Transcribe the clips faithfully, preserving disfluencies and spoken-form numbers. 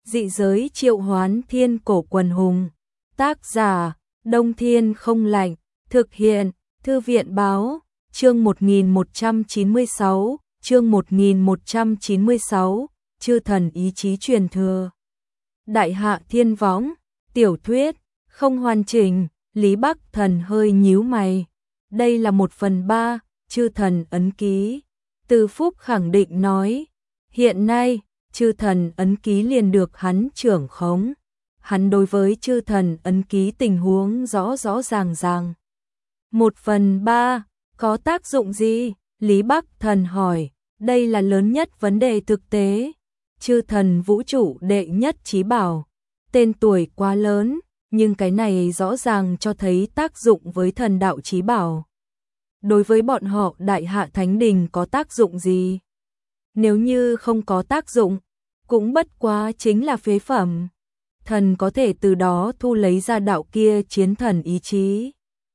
Dị giới triệu hoán thiên cổ quần hùng. Tác giả, Đông Thiên Không Lạnh. Thực hiện, Thư viện Báo. Chương một nghìn một trăm chín mươi sáu, chương một nghìn một trăm chín mươi sáu, Chư thần ý chí truyền thừa. Đại Hạ Thiên Võng, tiểu thuyết, không hoàn chỉnh, Lý Bắc Thần hơi nhíu mày. Đây là một phần ba, Chư thần ấn ký. Từ Phúc khẳng định nói, hiện nay, Chư thần ấn ký liền được hắn trưởng khống. Hắn đối với Chư thần ấn ký tình huống rõ rõ ràng ràng. Một phần ba, có tác dụng gì? Lý Bắc Thần hỏi, đây là lớn nhất vấn đề thực tế. Chư thần vũ trụ đệ nhất chí bảo, tên tuổi quá lớn, nhưng cái này rõ ràng cho thấy tác dụng với thần đạo chí bảo. Đối với bọn họ Đại Hạ Thánh Đình có tác dụng gì? Nếu như không có tác dụng, cũng bất quá chính là phế phẩm. Thần có thể từ đó thu lấy ra đạo kia chiến thần ý chí,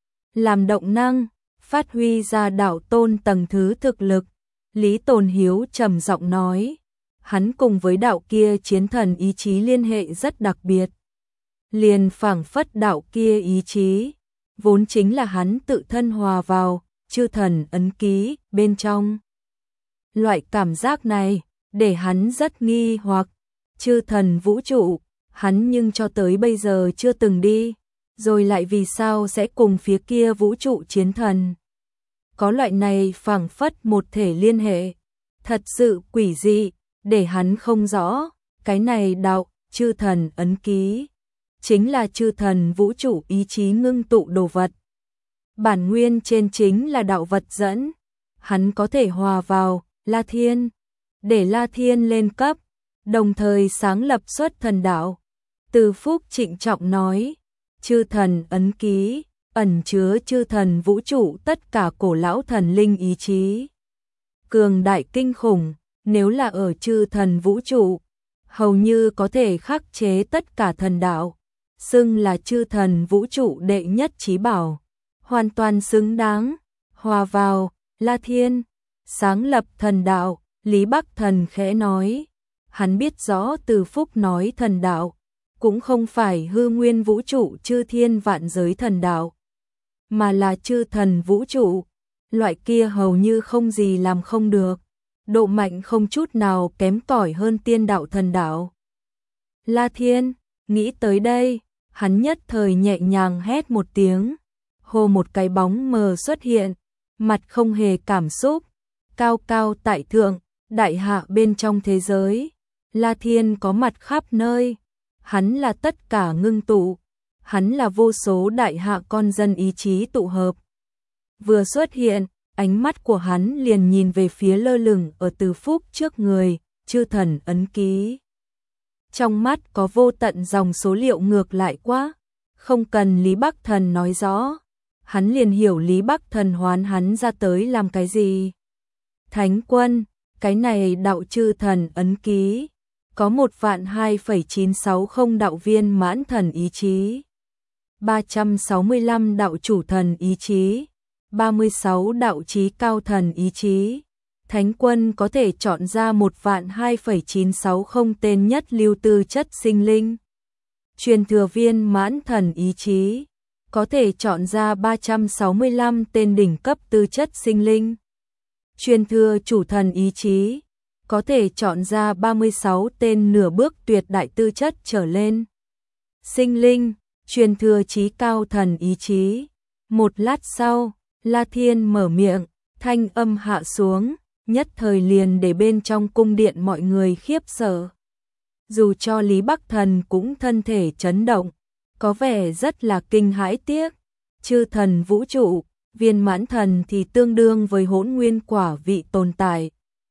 làm động năng, phát huy ra đạo tôn tầng thứ thực lực. Lý Tồn Hiếu trầm giọng nói, hắn cùng với đạo kia chiến thần ý chí liên hệ rất đặc biệt. Liền phảng phất đạo kia ý chí, vốn chính là hắn tự thân hòa vào, chư thần ấn ký, bên trong. Loại cảm giác này, để hắn rất nghi hoặc, chư thần vũ trụ, hắn nhưng cho tới bây giờ chưa từng đi, rồi lại vì sao sẽ cùng phía kia vũ trụ chiến thần. Có loại này phảng phất một thể liên hệ, thật sự quỷ dị, để hắn không rõ, cái này đạo, chư thần ấn ký, chính là chư thần vũ trụ ý chí ngưng tụ đồ vật. Bản nguyên trên chính là đạo vật dẫn, hắn có thể hòa vào, La Thiên, để La Thiên lên cấp, đồng thời sáng lập xuất thần đạo. Từ Phúc trịnh trọng nói, chư thần ấn ký, ẩn chứa chư thần vũ trụ tất cả cổ lão thần linh ý chí. Cường đại kinh khủng, nếu là ở chư thần vũ trụ, hầu như có thể khắc chế tất cả thần đạo, xưng là chư thần vũ trụ đệ nhất chí bảo, hoàn toàn xứng đáng, hòa vào, La Thiên, sáng lập thần đạo. Lý Bắc Thần khẽ nói, hắn biết rõ Từ Phúc nói thần đạo, cũng không phải hư nguyên vũ trụ chư thiên vạn giới thần đạo, mà là chư thần vũ trụ, loại kia hầu như không gì làm không được, độ mạnh không chút nào kém cỏi hơn tiên đạo thần đạo. La Thiên, nghĩ tới đây, hắn nhất thời nhẹ nhàng hét một tiếng, hô một cái bóng mờ xuất hiện, mặt không hề cảm xúc, cao cao tại thượng, Đại Hạ bên trong thế giới, La Thiên có mặt khắp nơi, hắn là tất cả ngưng tụ, hắn là vô số Đại Hạ con dân ý chí tụ hợp. Vừa xuất hiện, ánh mắt của hắn liền nhìn về phía lơ lửng ở Từ Phúc trước người, chư thần ấn ký. Trong mắt có vô tận dòng số liệu ngược lại quá, không cần Lý Bắc Thần nói rõ, hắn liền hiểu Lý Bắc Thần hoán hắn ra tới làm cái gì. Thánh quân, cái này đạo chư thần ấn ký, có một vạn hai phẩy chín sáu không đạo viên mãn thần ý chí, ba trăm sáu mươi lăm đạo chủ thần ý chí, ba mươi sáu đạo chí cao thần ý chí. Thánh quân có thể chọn ra một vạn hai phẩy chín sáu không tên nhất lưu tư chất sinh linh. Truyền thừa viên mãn thần ý chí, có thể chọn ra ba trăm sáu mươi lăm tên đỉnh cấp tư chất sinh linh. Truyền thừa chủ thần ý chí, có thể chọn ra ba mươi sáu tên nửa bước tuyệt đại tư chất trở lên. Sinh linh, truyền thừa chí cao thần ý chí. Một lát sau, La Thiên mở miệng, thanh âm hạ xuống, nhất thời liền để bên trong cung điện mọi người khiếp sợ. Dù cho Lý Bắc Thần cũng thân thể chấn động, có vẻ rất là kinh hãi tiếc. Chư thần vũ trụ, viên mãn thần thì tương đương với hỗn nguyên quả vị tồn tại.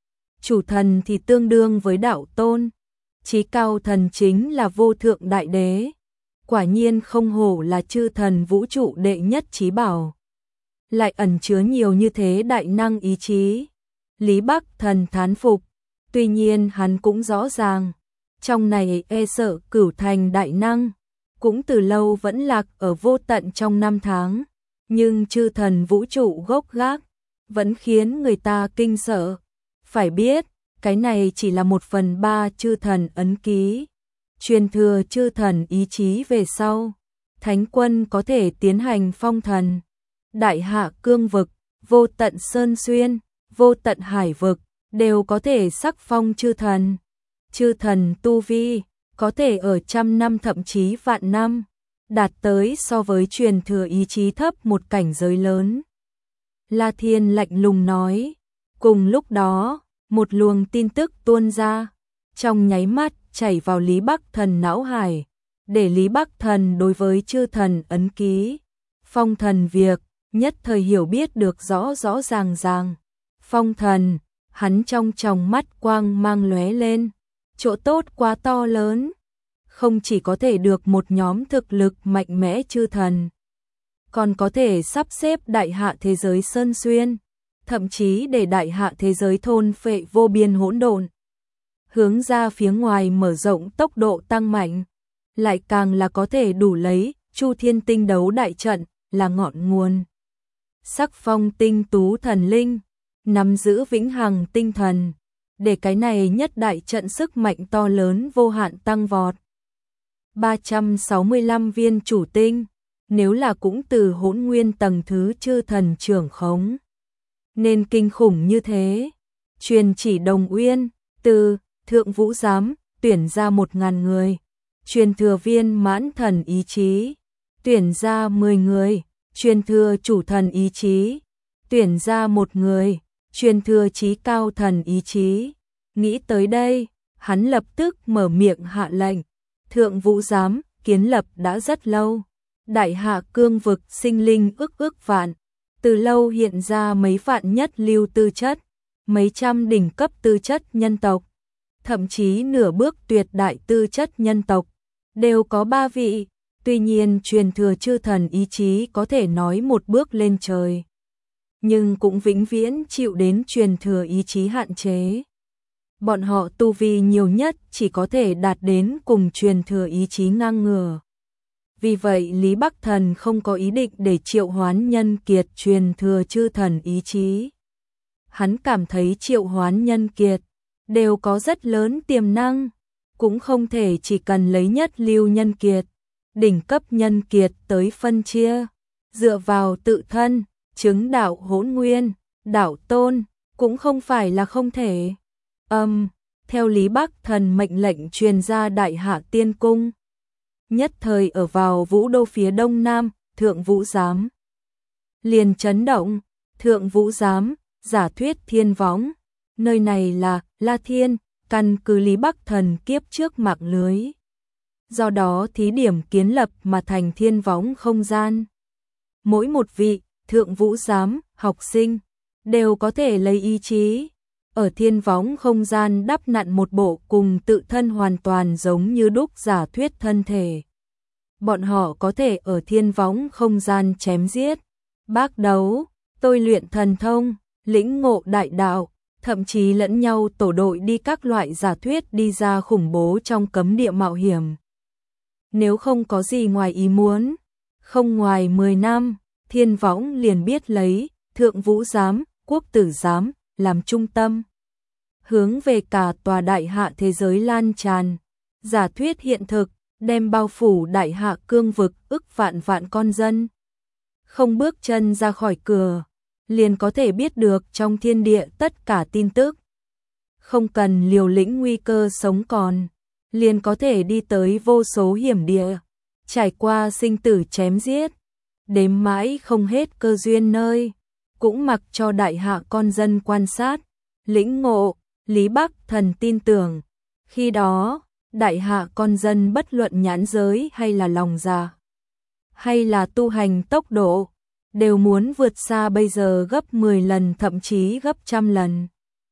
Chủ thần thì tương đương với đạo tôn. Chí cao thần chính là vô thượng đại đế. Quả nhiên không hổ là chư thần vũ trụ đệ nhất chí bảo. Lại ẩn chứa nhiều như thế đại năng ý chí. Lý Bắc Thần thán phục. Tuy nhiên hắn cũng rõ ràng, trong này e sợ cửu thành đại năng, cũng từ lâu vẫn lạc ở vô tận trong năm tháng. Nhưng chư thần vũ trụ gốc gác, vẫn khiến người ta kinh sợ. Phải biết, cái này chỉ là một phần ba chư thần ấn ký. truyền thừa chư thần ý chí về sau, thánh quân có thể tiến hành phong thần, đại hạ cương vực, vô tận sơn xuyên, vô tận hải vực, đều có thể sắc phong chư thần. Chư thần tu vi, có thể ở trăm năm thậm chí vạn năm, đạt tới so với truyền thừa ý chí thấp một cảnh giới lớn. La Thiên lạnh lùng nói, cùng lúc đó, một luồng tin tức tuôn ra, trong nháy mắt chảy vào Lý Bắc Thần não hải, để Lý Bắc Thần đối với chư thần ấn ký, phong thần việc, nhất thời hiểu biết được rõ rõ ràng ràng. Phong thần, hắn trong tròng mắt quang mang lóe lên, chỗ tốt quá to lớn, không chỉ có thể được một nhóm thực lực mạnh mẽ chư thần, còn có thể sắp xếp đại hạ thế giới sơn xuyên, thậm chí để đại hạ thế giới thôn phệ vô biên hỗn độn, hướng ra phía ngoài mở rộng tốc độ tăng mạnh, lại càng là có thể đủ lấy Chu Thiên Tinh đấu đại trận là ngọn nguồn. Sắc phong tinh tú thần linh, nắm giữ vĩnh hằng tinh thần, để cái này nhất đại trận sức mạnh to lớn vô hạn tăng vọt. ba trăm sáu mươi lăm viên chủ tinh, nếu là cũng từ hỗn nguyên tầng thứ chư thần trưởng khống, nên kinh khủng như thế. Truyền chỉ Đồng Uyên, từ Thượng Vũ Giám, tuyển ra một ngàn người. Truyền thừa viên mãn thần ý chí, tuyển ra mười người. Truyền thừa chủ thần ý chí, tuyển ra một người. Truyền thừa chí cao thần ý chí. Nghĩ tới đây, hắn lập tức mở miệng hạ lệnh. Thượng Vũ Giám, kiến lập đã rất lâu. Đại hạ cương vực sinh linh ức ức vạn, từ lâu hiện ra mấy vạn nhất lưu tư chất, mấy trăm đỉnh cấp tư chất nhân tộc, thậm chí nửa bước tuyệt đại tư chất nhân tộc, đều có ba vị. Tuy nhiên truyền thừa chư thần ý chí có thể nói một bước lên trời, nhưng cũng vĩnh viễn chịu đến truyền thừa ý chí hạn chế. Bọn họ tu vi nhiều nhất chỉ có thể đạt đến cùng truyền thừa ý chí ngang ngửa. Vì vậy Lý Bắc Thần không có ý định để triệu hoán nhân kiệt truyền thừa chư thần ý chí. Hắn cảm thấy triệu hoán nhân kiệt đều có rất lớn tiềm năng, cũng không thể chỉ cần lấy nhất lưu nhân kiệt, đỉnh cấp nhân kiệt tới phân chia, dựa vào tự thân, chứng đạo hỗn nguyên, đạo tôn, cũng không phải là không thể. Âm, um, theo Lý Bắc Thần mệnh lệnh truyền ra Đại Hạ Tiên Cung. Nhất thời ở vào Vũ Đô phía đông nam, Thượng Vũ Giám liền chấn động. Thượng Vũ Giám, giả thuyết thiên võng, nơi này là La Thiên, căn cứ Lý Bắc Thần kiếp trước mạng lưới, do đó thí điểm kiến lập mà thành thiên võng không gian. Mỗi một vị Thượng Vũ Giám học sinh đều có thể lấy ý chí ở thiên võng không gian đắp nặn một bộ cùng tự thân hoàn toàn giống như đúc giả thuyết thân thể. Bọn họ có thể ở thiên võng không gian chém giết, bác đấu, tôi luyện thần thông, lĩnh ngộ đại đạo, thậm chí lẫn nhau tổ đội đi các loại giả thuyết đi ra khủng bố trong cấm địa mạo hiểm. Nếu không có gì ngoài ý muốn, không ngoài mười năm, thiên võng liền biết lấy Thượng Vũ Giám, Quốc Tử Giám làm trung tâm, hướng về cả tòa đại hạ thế giới lan tràn. Giả thuyết hiện thực, đem bao phủ đại hạ cương vực ức vạn vạn con dân. Không bước chân ra khỏi cửa, liền có thể biết được trong thiên địa tất cả tin tức. Không cần liều lĩnh nguy cơ sống còn, liền có thể đi tới vô số hiểm địa, trải qua sinh tử chém giết, đếm mãi không hết cơ duyên nơi, cũng mặc cho đại hạ con dân quan sát, lĩnh ngộ. Lý Bắc Thần tin tưởng, khi đó, đại hạ con dân bất luận nhãn giới hay là lòng dạ, hay là tu hành tốc độ, đều muốn vượt xa bây giờ gấp mười lần thậm chí gấp trăm lần.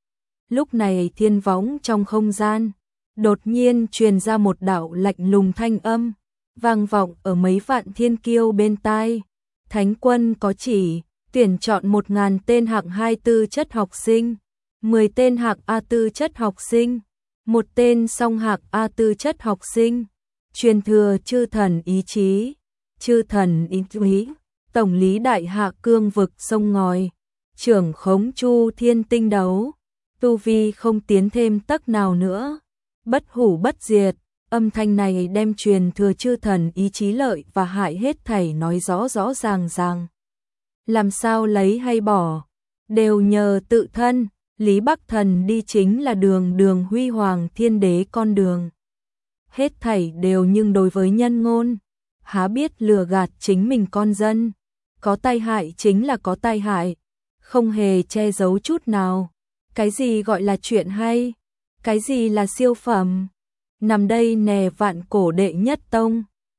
Lúc này thiên võng trong không gian, đột nhiên truyền ra một đạo lạnh lùng thanh âm, vang vọng ở mấy vạn thiên kiêu bên tai. Thánh quân có chỉ, tuyển chọn một ngàn tên hạng hai tư chất học sinh, mười tên hạng A tư chất học sinh, một tên song hạng A tư chất học sinh, truyền thừa chư thần ý chí, chư thần ý chí, tổng lý đại hạ cương vực sông ngòi, trưởng khống Chu Thiên Tinh đấu, tu vi không tiến thêm tấc nào nữa, bất hủ bất diệt, Âm thanh này đem truyền thừa chư thần ý chí lợi và hại hết thảy nói rõ rõ ràng ràng. Làm sao lấy hay bỏ, đều nhờ tự thân, Lý Bắc Thần đi chính là đường đường huy hoàng thiên đế con đường. Hết thảy đều nhưng đối với nhân ngôn, há biết lừa gạt chính mình con dân, có tai hại chính là có tai hại, không hề che giấu chút nào. Cái gì gọi là chuyện hay, cái gì là siêu phẩm, nằm đây nè vạn cổ đệ nhất tông,